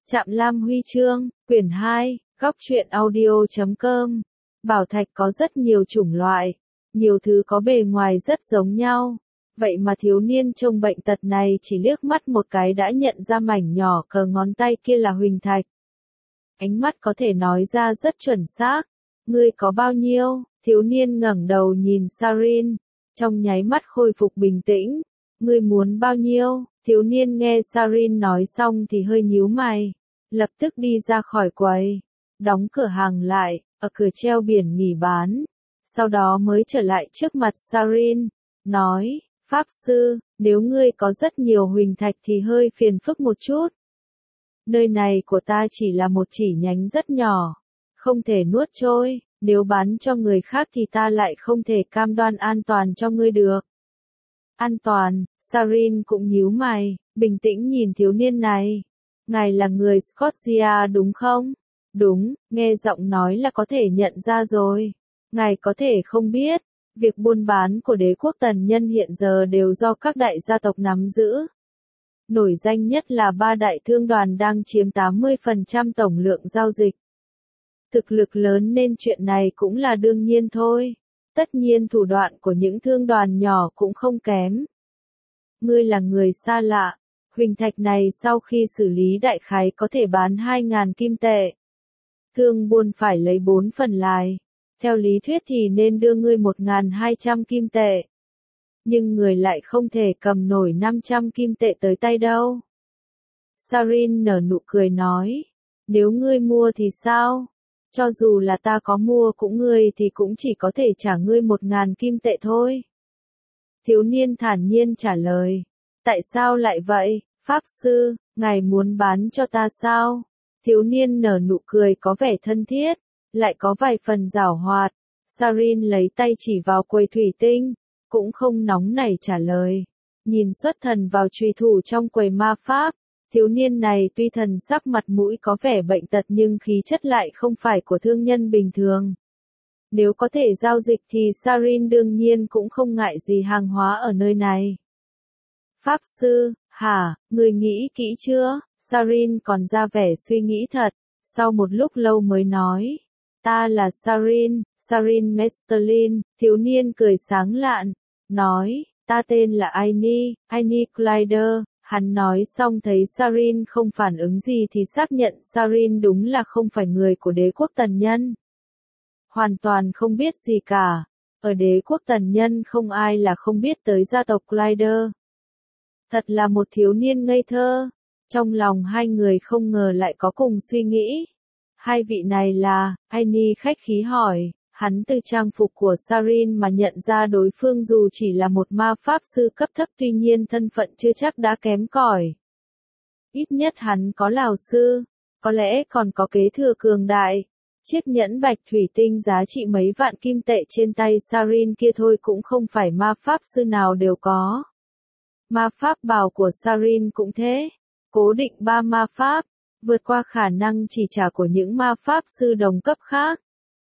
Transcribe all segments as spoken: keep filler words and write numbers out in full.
Trạm Lam Huy Chương, quyển hai, góc truyện audio chấm com. Bảo thạch có rất nhiều chủng loại, nhiều thứ có bề ngoài rất giống nhau. Vậy mà thiếu niên trông bệnh tật này chỉ liếc mắt một cái đã nhận ra mảnh nhỏ cờ ngón tay kia là huỳnh thạch. Ánh mắt có thể nói ra rất chuẩn xác. Ngươi có bao nhiêu? Thiếu niên ngẩng đầu nhìn Sarin, trong nháy mắt khôi phục bình tĩnh. Ngươi muốn bao nhiêu? Thiếu niên nghe Sarin nói xong thì hơi nhíu mày, lập tức đi ra khỏi quầy, đóng cửa hàng lại, ở cửa treo biển nghỉ bán, sau đó mới trở lại trước mặt Sarin, nói, Pháp sư, nếu ngươi có rất nhiều huỳnh thạch thì hơi phiền phức một chút. Nơi này của ta chỉ là một chỉ nhánh rất nhỏ, không thể nuốt trôi, nếu bán cho người khác thì ta lại không thể cam đoan an toàn cho ngươi được. An toàn, Sarin cũng nhíu mày, bình tĩnh nhìn thiếu niên này. Ngài là người Scotia đúng không? Đúng, nghe giọng nói là có thể nhận ra rồi. Ngài có thể không biết, việc buôn bán của đế quốc Tần Nhân hiện giờ đều do các đại gia tộc nắm giữ. Nổi danh nhất là ba đại thương đoàn đang chiếm tám mươi phần trăm tổng lượng giao dịch. Thực lực lớn nên chuyện này cũng là đương nhiên thôi. Tất nhiên thủ đoạn của những thương đoàn nhỏ cũng không kém. Ngươi là người xa lạ, huỳnh thạch này sau khi xử lý đại khái có thể bán hai nghìn kim tệ. Thương buôn phải lấy bốn phần lài, theo lý thuyết thì nên đưa ngươi một nghìn hai trăm kim tệ. Nhưng người lại không thể cầm nổi năm trăm kim tệ tới tay đâu. Sarin nở nụ cười nói, nếu ngươi mua thì sao? Cho dù là ta có mua cũng ngươi thì cũng chỉ có thể trả ngươi một ngàn kim tệ thôi. Thiếu niên thản nhiên trả lời. Tại sao lại vậy, Pháp sư, ngài muốn bán cho ta sao? Thiếu niên nở nụ cười có vẻ thân thiết, lại có vài phần giảo hoạt. Sarin lấy tay chỉ vào quầy thủy tinh, cũng không nóng nảy trả lời. Nhìn xuất thần vào trùy thủ trong quầy ma pháp. Thiếu niên này tuy thần sắc mặt mũi có vẻ bệnh tật nhưng khí chất lại không phải của thương nhân bình thường. Nếu có thể giao dịch thì Sarin đương nhiên cũng không ngại gì hàng hóa ở nơi này. Pháp sư, hả, người nghĩ kỹ chưa? Sarin còn ra vẻ suy nghĩ thật, sau một lúc lâu mới nói. Ta là Sarin, Sarin Mesterlin, thiếu niên cười sáng lạn, nói, ta tên là Aini, Aini Clyder. Hắn nói xong thấy Sarin không phản ứng gì thì xác nhận Sarin đúng là không phải người của đế quốc Tần Nhân. Hoàn toàn không biết gì cả. Ở đế quốc Tần Nhân không ai là không biết tới gia tộc Clyder. Thật là một thiếu niên ngây thơ. Trong lòng hai người không ngờ lại có cùng suy nghĩ. Hai vị này là, Aini khách khí hỏi. Hắn từ trang phục của Sarin mà nhận ra đối phương dù chỉ là một ma pháp sư cấp thấp tuy nhiên thân phận chưa chắc đã kém cỏi. Ít nhất hắn có lào sư, có lẽ còn có kế thừa cường đại. Chiếc nhẫn bạch thủy tinh giá trị mấy vạn kim tệ trên tay Sarin kia thôi cũng không phải ma pháp sư nào đều có. Ma pháp bào của Sarin cũng thế, cố định ba ma pháp, vượt qua khả năng chỉ trả của những ma pháp sư đồng cấp khác.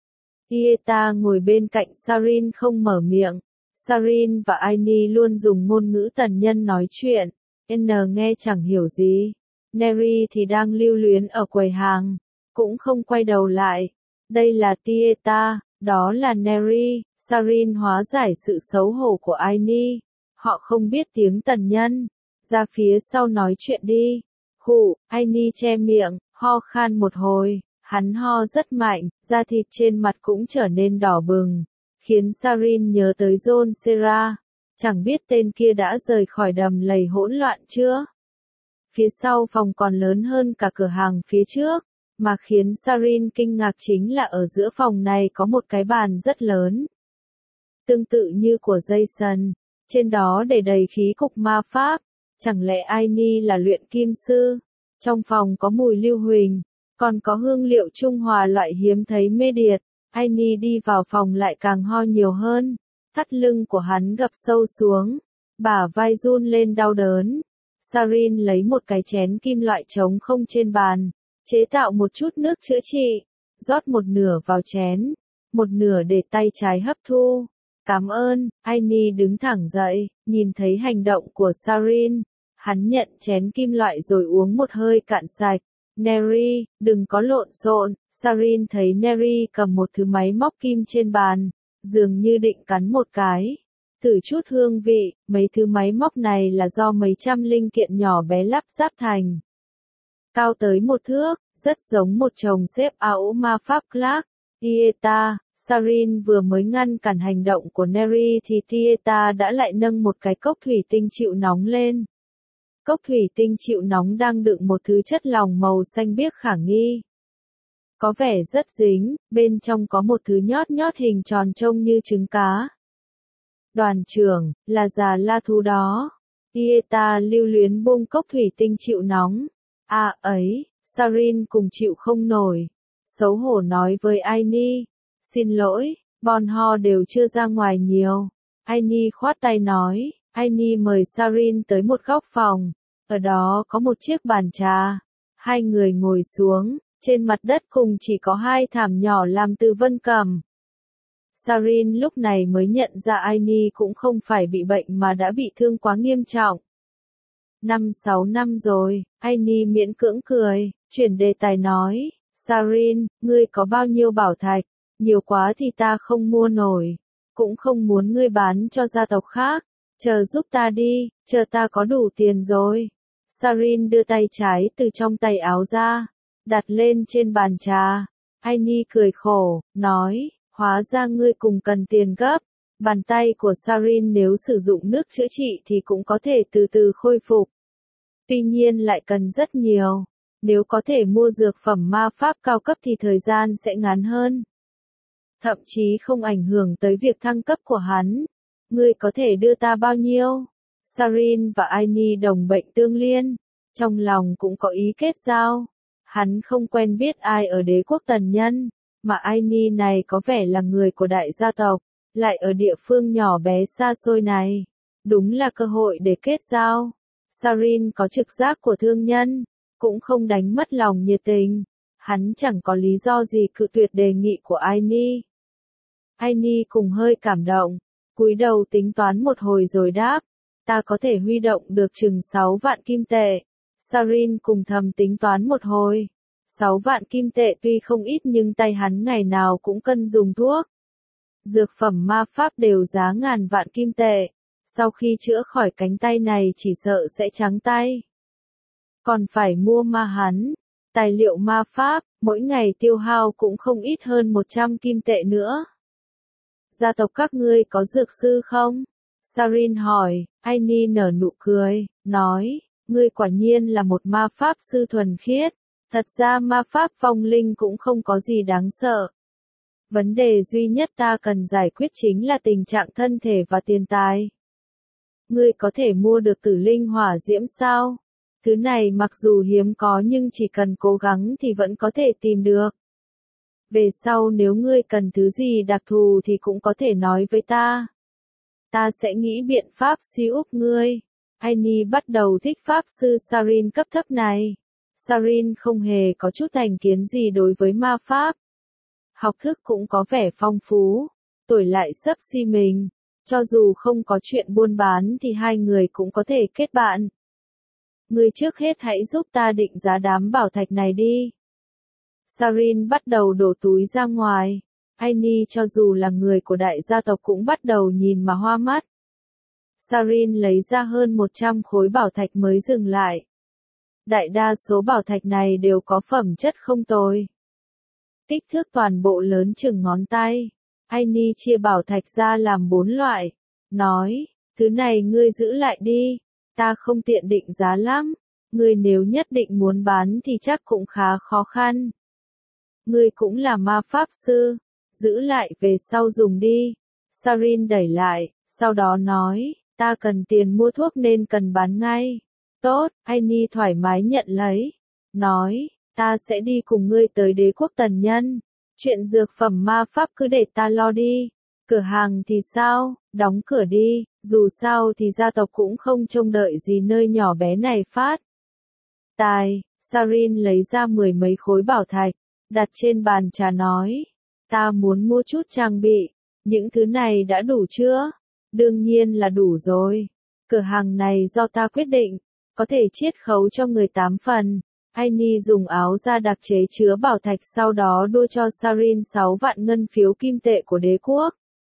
Ieta ngồi bên cạnh Sarin không mở miệng. Sarin và Aini luôn dùng ngôn ngữ Tần Nhân nói chuyện. N nghe chẳng hiểu gì. Neri thì đang lưu luyến ở quầy hàng, cũng không quay đầu lại. Đây là Tieta, đó là Neri. Sarin hóa giải sự xấu hổ của Aini. Họ không biết tiếng Tần Nhân. Ra phía sau nói chuyện đi. Khụ, Aini che miệng, ho khan một hồi. Hắn ho rất mạnh, da thịt trên mặt cũng trở nên đỏ bừng, khiến Sarin nhớ tới John Serra. Chẳng biết tên kia đã rời khỏi đầm lầy hỗn loạn chưa? Phía sau phòng còn lớn hơn cả cửa hàng phía trước, mà khiến Sarin kinh ngạc chính là ở giữa phòng này có một cái bàn rất lớn. Tương tự như của Jason, trên đó để đầy khí cục ma pháp. Chẳng lẽ Aini là luyện kim sư? Trong phòng có mùi lưu huỳnh. Còn có hương liệu trung hòa loại hiếm thấy mê điệt. Aini đi vào phòng lại càng ho nhiều hơn. Thắt lưng của hắn gập sâu xuống. Bả vai run lên đau đớn. Sarin lấy một cái chén kim loại trống không trên bàn. Chế tạo một chút nước chữa trị. Rót một nửa vào chén. Một nửa để tay trái hấp thu. Cảm ơn. Aini đứng thẳng dậy. Nhìn thấy hành động của Sarin. Hắn nhận chén kim loại rồi uống một hơi cạn sạch. Neri, đừng có lộn xộn. Sarin thấy Neri cầm một thứ máy móc kim trên bàn, dường như định cắn một cái. Thử chút hương vị, mấy thứ máy móc này là do mấy trăm linh kiện nhỏ bé lắp ráp thành. Cao tới một thước, rất giống một chồng xếp áo ma pháp Clark. Tieta, Sarin vừa mới ngăn cản hành động của Neri thì Tieta đã lại nâng một cái cốc thủy tinh chịu nóng lên. Cốc thủy tinh chịu nóng đang đựng một thứ chất lỏng màu xanh biếc khả nghi. Có vẻ rất dính, bên trong có một thứ nhót nhót hình tròn trông như trứng cá. Đoàn trưởng, là già la thú đó. Tieta lưu luyến buông cốc thủy tinh chịu nóng. À ấy, Sarin cùng chịu không nổi. Xấu hổ nói với Aini. Xin lỗi, bọn họ đều chưa ra ngoài nhiều. Aini khoát tay nói. Aini mời Sarin tới một góc phòng. Ở đó có một chiếc bàn trà. Hai người ngồi xuống. Trên mặt đất cùng chỉ có hai thảm nhỏ làm từ vân cẩm. Sarin lúc này mới nhận ra Aini cũng không phải bị bệnh mà đã bị thương quá nghiêm trọng. Năm sáu năm rồi, Aini miễn cưỡng cười, chuyển đề tài nói, Sarin, ngươi có bao nhiêu bảo thạch, nhiều quá thì ta không mua nổi, cũng không muốn ngươi bán cho gia tộc khác, chờ giúp ta đi, chờ ta có đủ tiền rồi. Sarin đưa tay trái từ trong tay áo ra, đặt lên trên bàn trà. Aini cười khổ, nói, hóa ra ngươi cùng cần tiền gấp. Bàn tay của Sarin nếu sử dụng nước chữa trị thì cũng có thể từ từ khôi phục. Tuy nhiên lại cần rất nhiều. Nếu có thể mua dược phẩm ma pháp cao cấp thì thời gian sẽ ngắn hơn. Thậm chí không ảnh hưởng tới việc thăng cấp của hắn. Ngươi có thể đưa ta bao nhiêu? Sarin và Aini đồng bệnh tương liên. Trong lòng cũng có ý kết giao. Hắn không quen biết ai ở đế quốc Tần Nhân. Mà Aini này có vẻ là người của đại gia tộc. Lại ở địa phương nhỏ bé xa xôi này. Đúng là cơ hội để kết giao. Sarin có trực giác của thương nhân. Cũng không đánh mất lòng nhiệt tình. Hắn chẳng có lý do gì cự tuyệt đề nghị của Aini. Aini cùng hơi cảm động. Cúi đầu tính toán một hồi rồi đáp. Ta có thể huy động được chừng sáu vạn kim tệ. Sarin cùng thầm tính toán một hồi. sáu vạn kim tệ tuy không ít nhưng tay hắn ngày nào cũng cần dùng thuốc. Dược phẩm ma pháp đều giá ngàn vạn kim tệ. Sau khi chữa khỏi cánh tay này chỉ sợ sẽ trắng tay. Còn phải mua ma hắn. Tài liệu ma pháp, mỗi ngày tiêu hao cũng không ít hơn một trăm kim tệ nữa. Gia tộc các ngươi có dược sư không? Sarin hỏi. Aini nở nụ cười, nói, ngươi quả nhiên là một ma pháp sư thuần khiết. Thật ra ma pháp vong linh cũng không có gì đáng sợ. Vấn đề duy nhất ta cần giải quyết chính là tình trạng thân thể và tiền tài. Ngươi có thể mua được tử linh hỏa diễm sao? Thứ này mặc dù hiếm có nhưng chỉ cần cố gắng thì vẫn có thể tìm được. Về sau nếu ngươi cần thứ gì đặc thù thì cũng có thể nói với ta. Ta sẽ nghĩ biện pháp siêu úp ngươi. Aini bắt đầu thích pháp sư Sarin cấp thấp này. Sarin không hề có chút thành kiến gì đối với ma pháp. Học thức cũng có vẻ phong phú. Tuổi lại xấp xi mình. Cho dù không có chuyện buôn bán thì hai người cũng có thể kết bạn. Ngươi trước hết hãy giúp ta định giá đám bảo thạch này đi. Sarin bắt đầu đổ túi ra ngoài. Aini cho dù là người của đại gia tộc cũng bắt đầu nhìn mà hoa mắt. Sarin lấy ra hơn một trăm khối bảo thạch mới dừng lại. Đại đa số bảo thạch này đều có phẩm chất không tồi. Kích thước toàn bộ lớn chừng ngón tay. Aini chia bảo thạch ra làm bốn loại. Nói, thứ này ngươi giữ lại đi. Ta không tiện định giá lắm. Ngươi nếu nhất định muốn bán thì chắc cũng khá khó khăn. Ngươi cũng là ma pháp sư. Giữ lại về sau dùng đi. Sarin đẩy lại, sau đó nói, ta cần tiền mua thuốc nên cần bán ngay. Tốt, Aini thoải mái nhận lấy. Nói, ta sẽ đi cùng ngươi tới đế quốc Tần Nhân. Chuyện dược phẩm ma pháp cứ để ta lo đi. Cửa hàng thì sao, đóng cửa đi, dù sao thì gia tộc cũng không trông đợi gì nơi nhỏ bé này phát. Tài, Sarin lấy ra mười mấy khối bảo thạch, đặt trên bàn trà nói. Ta muốn mua chút trang bị, những thứ này đã đủ chưa? Đương nhiên là đủ rồi. Cửa hàng này do ta quyết định, có thể chiết khấu cho người tám phần. Aini dùng áo da đặc chế chứa bảo thạch sau đó đưa cho Sarin sáu vạn ngân phiếu kim tệ của đế quốc.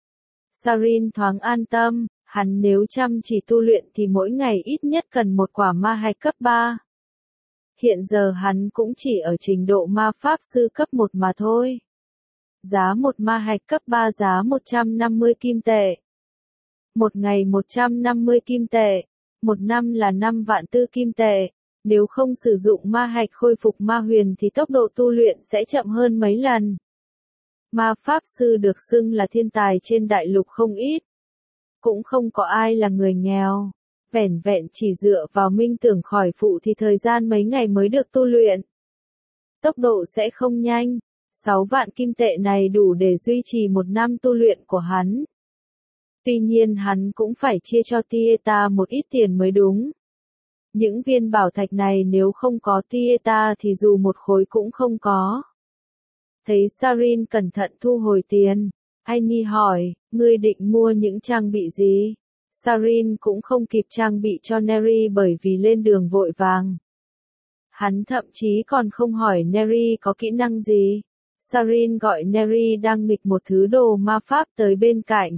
Sarin thoáng an tâm, hắn nếu chăm chỉ tu luyện thì mỗi ngày ít nhất cần một quả ma hạch cấp ba. Hiện giờ hắn cũng chỉ ở trình độ ma pháp sư cấp một mà thôi. Giá một ma hạch cấp ba giá một trăm năm mươi kim tệ. Một ngày một trăm năm mươi kim tệ. Một năm là năm vạn tư kim tệ. Nếu không sử dụng ma hạch khôi phục ma huyền thì tốc độ tu luyện sẽ chậm hơn mấy lần. Ma pháp sư được xưng là thiên tài trên đại lục không ít. Cũng không có ai là người nghèo. Vẻn vẹn chỉ dựa vào minh tưởng khỏi phụ thì thời gian mấy ngày mới được tu luyện. Tốc độ sẽ không nhanh. Sáu vạn kim tệ này đủ để duy trì một năm tu luyện của hắn. Tuy nhiên hắn cũng phải chia cho Tieta một ít tiền mới đúng. Những viên bảo thạch này nếu không có Tieta thì dù một khối cũng không có. Thấy Sarin cẩn thận thu hồi tiền, Aini hỏi, ngươi định mua những trang bị gì? Sarin cũng không kịp trang bị cho Neri bởi vì lên đường vội vàng. Hắn thậm chí còn không hỏi Neri có kỹ năng gì. Sarin gọi Neri đang nghịch một thứ đồ ma pháp tới bên cạnh.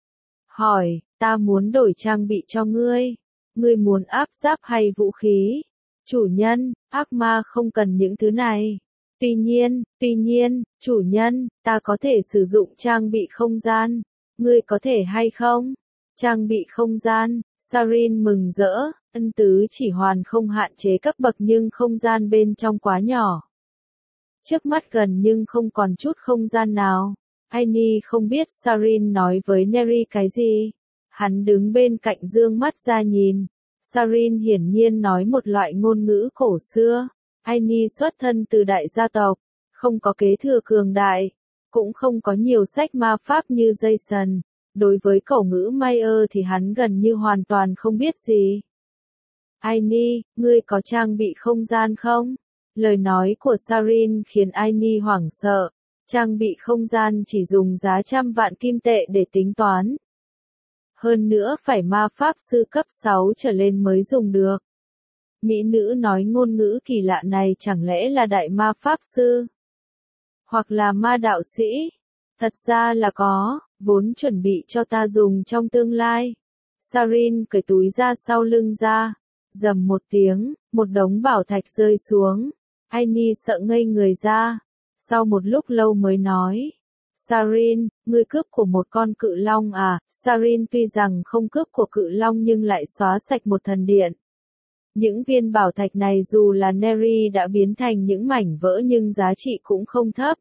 Hỏi, ta muốn đổi trang bị cho ngươi. Ngươi muốn áp giáp hay vũ khí? Chủ nhân, ác ma không cần những thứ này. Tuy nhiên, tuy nhiên, chủ nhân, ta có thể sử dụng trang bị không gian. Ngươi có thể hay không? Trang bị không gian, Sarin mừng rỡ, ân tứ chỉ hoàn không hạn chế cấp bậc nhưng không gian bên trong quá nhỏ. Trước mắt gần nhưng không còn chút không gian nào. Aini không biết Sarin nói với Neri cái gì. Hắn đứng bên cạnh dương mắt ra nhìn. Sarin hiển nhiên nói một loại ngôn ngữ cổ xưa. Aini xuất thân từ đại gia tộc, không có kế thừa cường đại, cũng không có nhiều sách ma pháp như Jason. Đối với cổ ngữ Mayer thì hắn gần như hoàn toàn không biết gì. Aini, ngươi có trang bị không gian không? Lời nói của Sarin khiến Aini hoảng sợ. Trang bị không gian chỉ dùng giá trăm vạn kim tệ để tính toán. Hơn nữa phải ma pháp sư cấp sáu trở lên mới dùng được. Mỹ nữ nói ngôn ngữ kỳ lạ này chẳng lẽ là đại ma pháp sư? Hoặc là ma đạo sĩ? Thật ra là có, vốn chuẩn bị cho ta dùng trong tương lai. Sarin cởi túi ra sau lưng ra. Rầm một tiếng, một đống bảo thạch rơi xuống. Aini sợ ngây người ra. Sau một lúc lâu mới nói. Sarin, ngươi cướp của một con cự long à? Sarin tuy rằng không cướp của cự long nhưng lại xóa sạch một thần điện. Những viên bảo thạch này dù là Neri đã biến thành những mảnh vỡ nhưng giá trị cũng không thấp.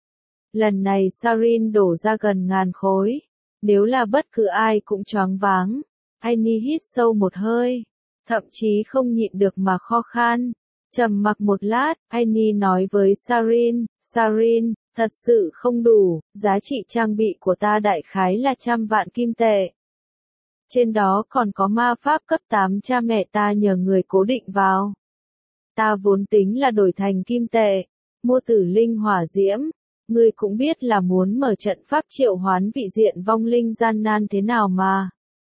Lần này Sarin đổ ra gần ngàn khối. Nếu là bất cứ ai cũng choáng váng. Aini hít sâu một hơi. Thậm chí không nhịn được mà kho khan. Trầm mặc một lát, Aini nói với Sarin, Sarin, thật sự không đủ, giá trị trang bị của ta đại khái là trăm vạn kim tệ. Trên đó còn có ma pháp cấp tám cha mẹ ta nhờ người cố định vào. Ta vốn tính là đổi thành kim tệ, mua tử linh hỏa diễm. Ngươi cũng biết là muốn mở trận pháp triệu hoán vị diện vong linh gian nan thế nào mà.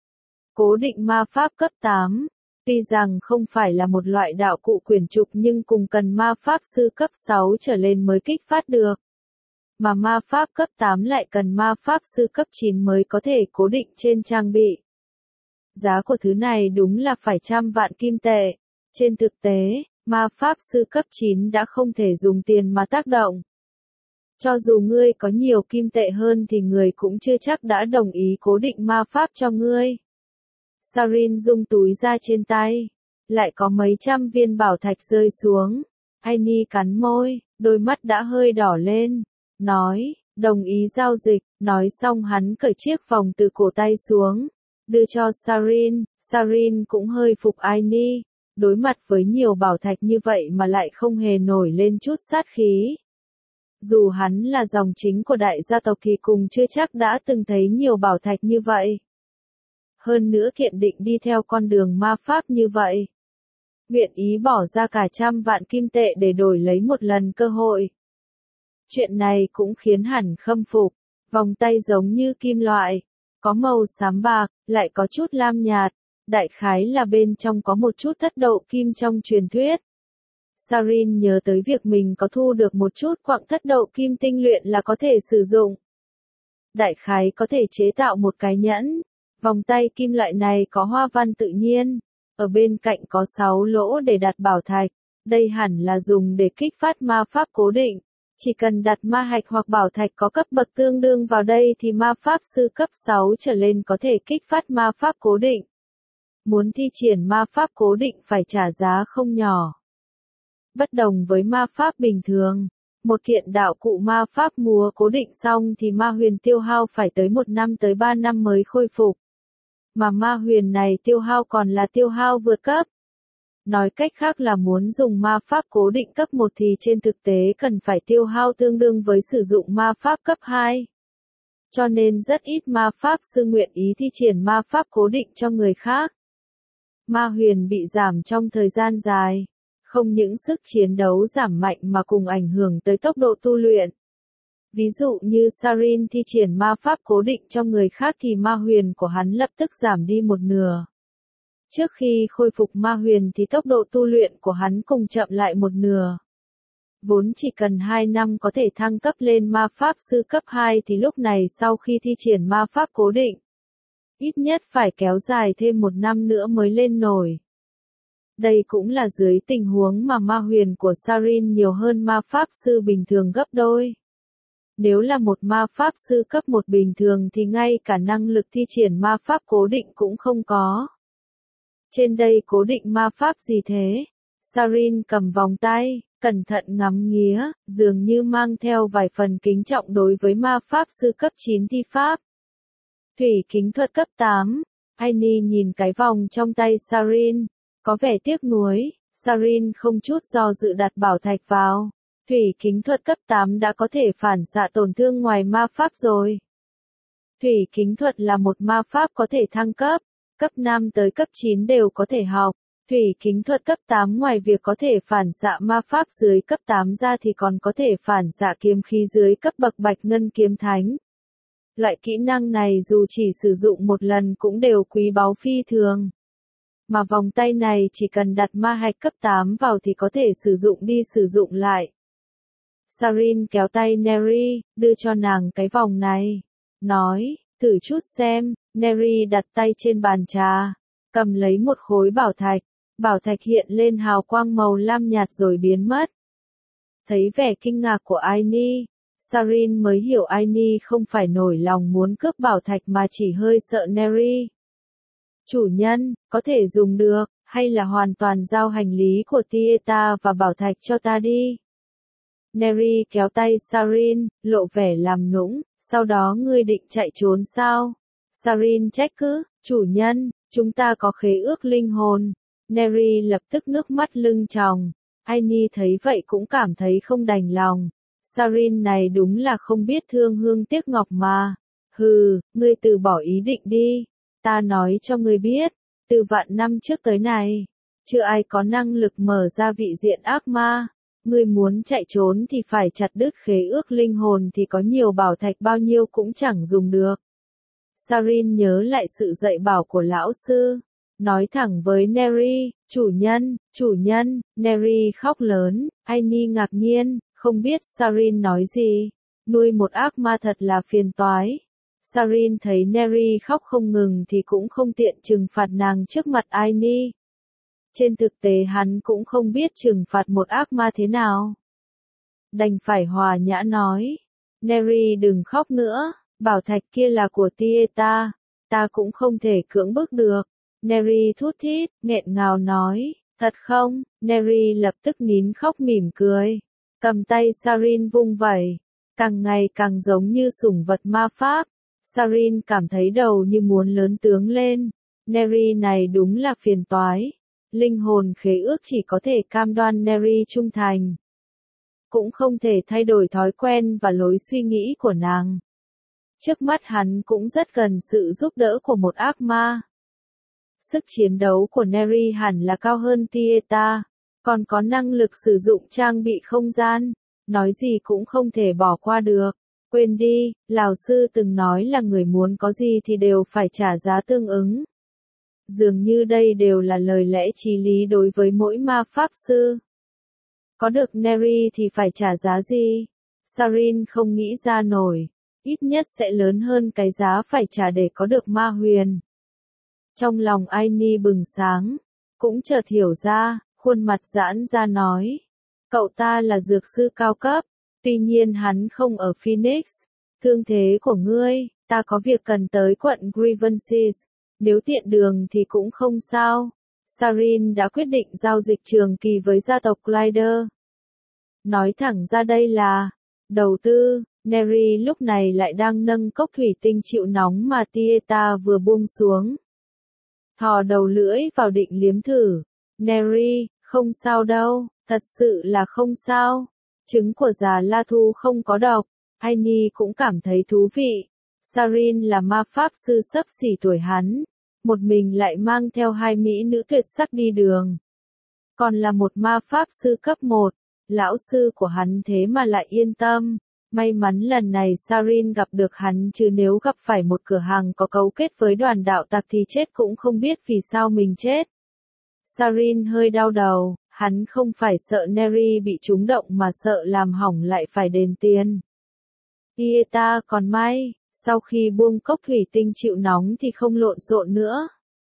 Cố định ma pháp cấp tám. Tuy rằng không phải là một loại đạo cụ quyển trục nhưng cùng cần ma pháp sư cấp sáu trở lên mới kích phát được. Mà ma pháp cấp tám lại cần ma pháp sư cấp chín mới có thể cố định trên trang bị. Giá của thứ này đúng là phải trăm vạn kim tệ. Trên thực tế, ma pháp sư cấp chín đã không thể dùng tiền mà tác động. Cho dù ngươi có nhiều kim tệ hơn thì người cũng chưa chắc đã đồng ý cố định ma pháp cho ngươi. Sarin rung túi ra trên tay. Lại có mấy trăm viên bảo thạch rơi xuống. Aini cắn môi, đôi mắt đã hơi đỏ lên. Nói, đồng ý giao dịch. Nói xong hắn cởi chiếc vòng từ cổ tay xuống. Đưa cho Sarin. Sarin cũng hơi phục Aini. Đối mặt với nhiều bảo thạch như vậy mà lại không hề nổi lên chút sát khí. Dù hắn là dòng chính của đại gia tộc thì cùng chưa chắc đã từng thấy nhiều bảo thạch như vậy. Hơn nữa kiện định đi theo con đường ma pháp như vậy. Nguyện ý bỏ ra cả trăm vạn kim tệ để đổi lấy một lần cơ hội. Chuyện này cũng khiến hắn khâm phục. Vòng tay giống như kim loại. Có màu xám bạc, lại có chút lam nhạt. Đại khái là bên trong có một chút thất đậu kim trong truyền thuyết. Sarin nhớ tới việc mình có thu được một chút quặng thất đậu kim tinh luyện là có thể sử dụng. Đại khái có thể chế tạo một cái nhẫn. Vòng tay kim loại này có hoa văn tự nhiên. Ở bên cạnh có sáu lỗ để đặt bảo thạch. Đây hẳn là dùng để kích phát ma pháp cố định. Chỉ cần đặt ma hạch hoặc bảo thạch có cấp bậc tương đương vào đây thì ma pháp sư cấp sáu trở lên có thể kích phát ma pháp cố định. Muốn thi triển ma pháp cố định phải trả giá không nhỏ. Bất đồng với ma pháp bình thường, một kiện đạo cụ ma pháp múa cố định xong thì ma huyền tiêu hao phải tới một năm tới ba năm mới khôi phục. Mà ma huyền này tiêu hao còn là tiêu hao vượt cấp. Nói cách khác là muốn dùng ma pháp cố định cấp một thì trên thực tế cần phải tiêu hao tương đương với sử dụng ma pháp cấp hai. Cho nên rất ít ma pháp sư nguyện ý thi triển ma pháp cố định cho người khác. Ma huyền bị giảm trong thời gian dài. Không những sức chiến đấu giảm mạnh mà cùng ảnh hưởng tới tốc độ tu luyện. Ví dụ như Sarin thi triển ma pháp cố định cho người khác thì ma huyền của hắn lập tức giảm đi một nửa. Trước khi khôi phục ma huyền thì tốc độ tu luyện của hắn cùng chậm lại một nửa. Vốn chỉ cần hai năm có thể thăng cấp lên ma pháp sư cấp hai thì lúc này sau khi thi triển ma pháp cố định, ít nhất phải kéo dài thêm một năm nữa mới lên nổi. Đây cũng là dưới tình huống mà ma huyền của Sarin nhiều hơn ma pháp sư bình thường gấp đôi. Nếu là một ma pháp sư cấp một bình thường thì ngay cả năng lực thi triển ma pháp cố định cũng không có. Trên đây cố định ma pháp gì thế? Sarin cầm vòng tay, cẩn thận ngắm nghía, dường như mang theo vài phần kính trọng đối với ma pháp sư cấp chín thi pháp. Thủy kính thuật cấp tám, Aini nhìn cái vòng trong tay Sarin, có vẻ tiếc nuối. Sarin không chút do dự đặt bảo thạch vào. Thủy kính thuật cấp tám đã có thể phản xạ tổn thương ngoài ma pháp rồi. Thủy kính thuật là một ma pháp có thể thăng cấp, cấp năm tới cấp chín đều có thể học. Thủy kính thuật cấp tám ngoài việc có thể phản xạ ma pháp dưới cấp tám ra thì còn có thể phản xạ kiếm khí dưới cấp bậc bạch ngân kiếm thánh. Loại kỹ năng này dù chỉ sử dụng một lần cũng đều quý báu phi thường. Mà vòng tay này chỉ cần đặt ma hạch cấp tám vào thì có thể sử dụng đi sử dụng lại. Sarin kéo tay Neri, đưa cho nàng cái vòng này. Nói, thử chút xem. Neri đặt tay trên bàn trà, cầm lấy một khối bảo thạch. Bảo thạch hiện lên hào quang màu lam nhạt rồi biến mất. Thấy vẻ kinh ngạc của Aini, Sarin mới hiểu Aini không phải nổi lòng muốn cướp bảo thạch mà chỉ hơi sợ Neri. Chủ nhân, có thể dùng được, hay là hoàn toàn giao hành lý của Tieta và bảo thạch cho ta đi. Neri kéo tay Sarin, lộ vẻ làm nũng, sau đó ngươi định chạy trốn sao? Sarin trách cứ, chủ nhân, chúng ta có khế ước linh hồn. Neri lập tức nước mắt lưng tròng. Aini thấy vậy cũng cảm thấy không đành lòng. Sarin này đúng là không biết thương hương tiếc ngọc mà. Hừ, ngươi từ bỏ ý định đi. Ta nói cho ngươi biết, từ vạn năm trước tới này, chưa ai có năng lực mở ra vị diện ác ma. Ngươi muốn chạy trốn thì phải chặt đứt khế ước linh hồn thì có nhiều bảo thạch bao nhiêu cũng chẳng dùng được. Sarin nhớ lại sự dạy bảo của lão sư. Nói thẳng với Neri, chủ nhân, chủ nhân. Neri khóc lớn, Aini ngạc nhiên, không biết Sarin nói gì. Nuôi một ác ma thật là phiền toái. Sarin thấy Neri khóc không ngừng thì cũng không tiện trừng phạt nàng trước mặt Aini. Trên thực tế hắn cũng không biết trừng phạt một ác ma thế nào. Đành phải hòa nhã nói. Neri đừng khóc nữa, bảo thạch kia là của Tieta, ta cũng không thể cưỡng bức được. Neri thút thít, nghẹn ngào nói, thật không? Neri lập tức nín khóc mỉm cười. Cầm tay Sarin vung vẩy, càng ngày càng giống như sủng vật ma pháp. Sarin cảm thấy đầu như muốn lớn tướng lên. Neri này đúng là phiền toái. Linh hồn khế ước chỉ có thể cam đoan Neri trung thành. Cũng không thể thay đổi thói quen và lối suy nghĩ của nàng. Trước mắt hắn cũng rất cần sự giúp đỡ của một ác ma. Sức chiến đấu của Neri hẳn là cao hơn Tieta, còn có năng lực sử dụng trang bị không gian, nói gì cũng không thể bỏ qua được. Quên đi, lão sư từng nói là người muốn có gì thì đều phải trả giá tương ứng. Dường như đây đều là lời lẽ chí lý đối với mỗi ma pháp sư. Có được Neri thì phải trả giá gì? Sarin không nghĩ ra nổi. Ít nhất sẽ lớn hơn cái giá phải trả để có được ma huyền. Trong lòng Aini bừng sáng. Cũng chợt hiểu ra, khuôn mặt giãn ra nói. Cậu ta là dược sư cao cấp. Tuy nhiên hắn không ở Phoenix. Thương thế của ngươi, ta có việc cần tới quận Grievances. Nếu tiện đường thì cũng không sao. Sarin đã quyết định giao dịch trường kỳ với gia tộc Glider. Nói thẳng ra đây là đầu tư. Neri lúc này lại đang nâng cốc thủy tinh chịu nóng mà Tieta vừa buông xuống. Thò đầu lưỡi vào định liếm thử. Neri, không sao đâu, thật sự là không sao. Trứng của già La Thu không có độc. Aini cũng cảm thấy thú vị. Sarin là ma pháp sư xấp xỉ tuổi hắn. Một mình lại mang theo hai mỹ nữ tuyệt sắc đi đường. Còn là một ma pháp sư cấp một. Lão sư của hắn thế mà lại yên tâm. May mắn lần này Sarin gặp được hắn, chứ nếu gặp phải một cửa hàng có cấu kết với đoàn đạo tặc thì chết cũng không biết vì sao mình chết. Sarin hơi đau đầu, hắn không phải sợ Neri bị trúng động mà sợ làm hỏng lại phải đền tiền. Tieta còn may, sau khi buông cốc thủy tinh chịu nóng thì không lộn xộn nữa.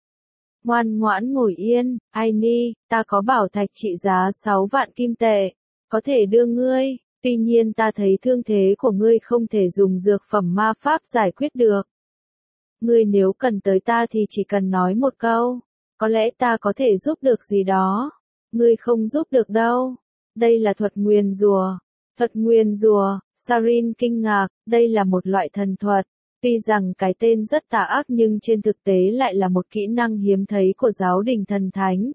Ngoan ngoãn ngồi yên, Aini, ta có bảo thạch trị giá sáu vạn kim tệ, có thể đưa ngươi. Tuy nhiên ta thấy thương thế của ngươi không thể dùng dược phẩm ma pháp giải quyết được. Ngươi nếu cần tới ta thì chỉ cần nói một câu. Có lẽ ta có thể giúp được gì đó. Ngươi không giúp được đâu. Đây là thuật nguyền rùa. Thuật nguyền rùa, Sarin kinh ngạc, đây là một loại thần thuật. Tuy rằng cái tên rất tà ác nhưng trên thực tế lại là một kỹ năng hiếm thấy của giáo đình thần thánh.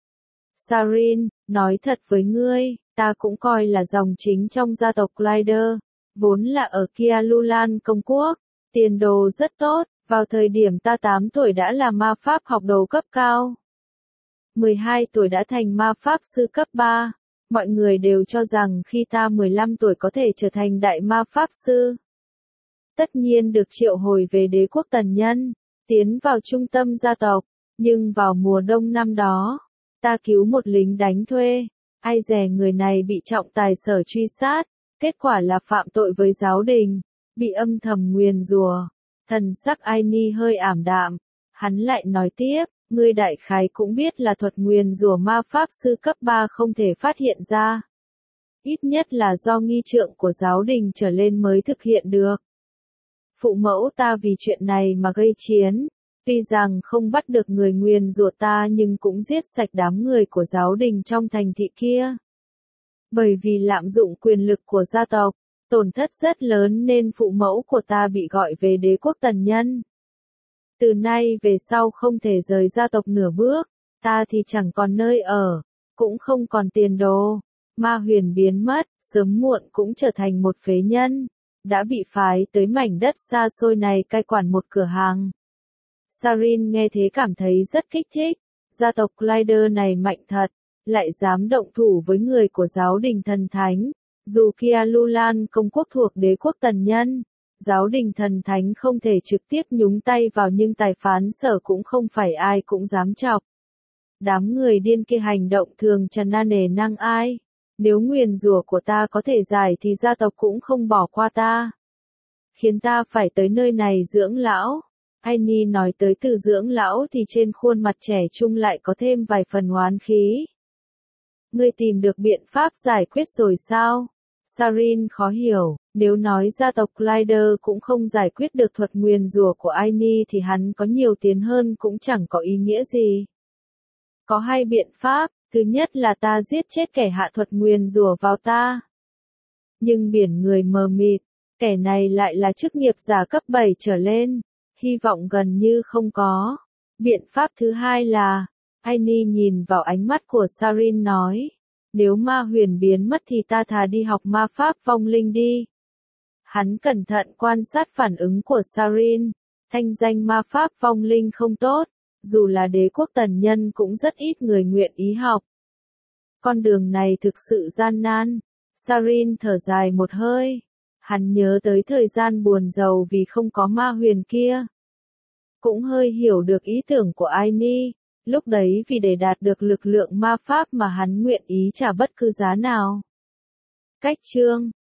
Sarin, nói thật với ngươi, ta cũng coi là dòng chính trong gia tộc Glider, vốn là ở Kialulan công quốc, tiền đồ rất tốt, vào thời điểm ta tám tuổi đã là ma pháp học đồ cấp cao. mười hai tuổi đã thành ma pháp sư cấp ba, mọi người đều cho rằng khi ta mười lăm tuổi có thể trở thành đại ma pháp sư. Tất nhiên được triệu hồi về đế quốc Tần Nhân, tiến vào trung tâm gia tộc, nhưng vào mùa đông năm đó, ta cứu một lính đánh thuê. Ai dè người này bị trọng tài sở truy sát, kết quả là phạm tội với giáo đình, bị âm thầm nguyền rùa. Thần sắc Aini hơi ảm đạm, hắn lại nói tiếp, ngươi đại khái cũng biết là thuật nguyền rùa ma pháp sư cấp ba không thể phát hiện ra. Ít nhất là do nghi trượng của giáo đình trở lên mới thực hiện được. Phụ mẫu ta vì chuyện này mà gây chiến. Tuy rằng không bắt được người nguyền rủa ta nhưng cũng giết sạch đám người của giáo đình trong thành thị kia. Bởi vì lạm dụng quyền lực của gia tộc, tổn thất rất lớn nên phụ mẫu của ta bị gọi về đế quốc Tần Nhân. Từ nay về sau không thể rời gia tộc nửa bước, ta thì chẳng còn nơi ở, cũng không còn tiền đồ. Ma huyền biến mất, sớm muộn cũng trở thành một phế nhân, đã bị phái tới mảnh đất xa xôi này cai quản một cửa hàng. Sarin nghe thế cảm thấy rất kích thích, gia tộc Glider này mạnh thật, lại dám động thủ với người của giáo đình thần thánh. Dù Kialulan công quốc thuộc đế quốc Tần Nhân, giáo đình thần thánh không thể trực tiếp nhúng tay vào nhưng tài phán sở cũng không phải ai cũng dám chọc. Đám người điên kia hành động thường chẳng na nề năng ai. Nếu nguyền rủa của ta có thể giải thì gia tộc cũng không bỏ qua ta. Khiến ta phải tới nơi này dưỡng lão. Aini nói tới từ dưỡng lão thì trên khuôn mặt trẻ trung lại có thêm vài phần oán khí. Ngươi tìm được biện pháp giải quyết rồi sao? Sarin khó hiểu, nếu nói gia tộc Glider cũng không giải quyết được thuật nguyền rủa của Aini thì hắn có nhiều tiền hơn cũng chẳng có ý nghĩa gì. Có hai biện pháp, thứ nhất là ta giết chết kẻ hạ thuật nguyền rủa vào ta. Nhưng biển người mờ mịt, kẻ này lại là chức nghiệp giả cấp bảy trở lên, hy vọng gần như không có. Biện pháp thứ hai là, Aini nhìn vào ánh mắt của Sarin nói, nếu ma huyền biến mất thì ta thà đi học ma pháp vong linh đi. Hắn cẩn thận quan sát phản ứng của Sarin, thanh danh ma pháp vong linh không tốt, dù là đế quốc Tần Nhân cũng rất ít người nguyện ý học. Con đường này thực sự gian nan. Sarin thở dài một hơi, hắn nhớ tới thời gian buồn rầu vì không có ma huyền kia. Cũng hơi hiểu được ý tưởng của Aini, Lúc đấy vì để đạt được lực lượng ma pháp mà hắn nguyện ý trả bất cứ giá nào. Cách chương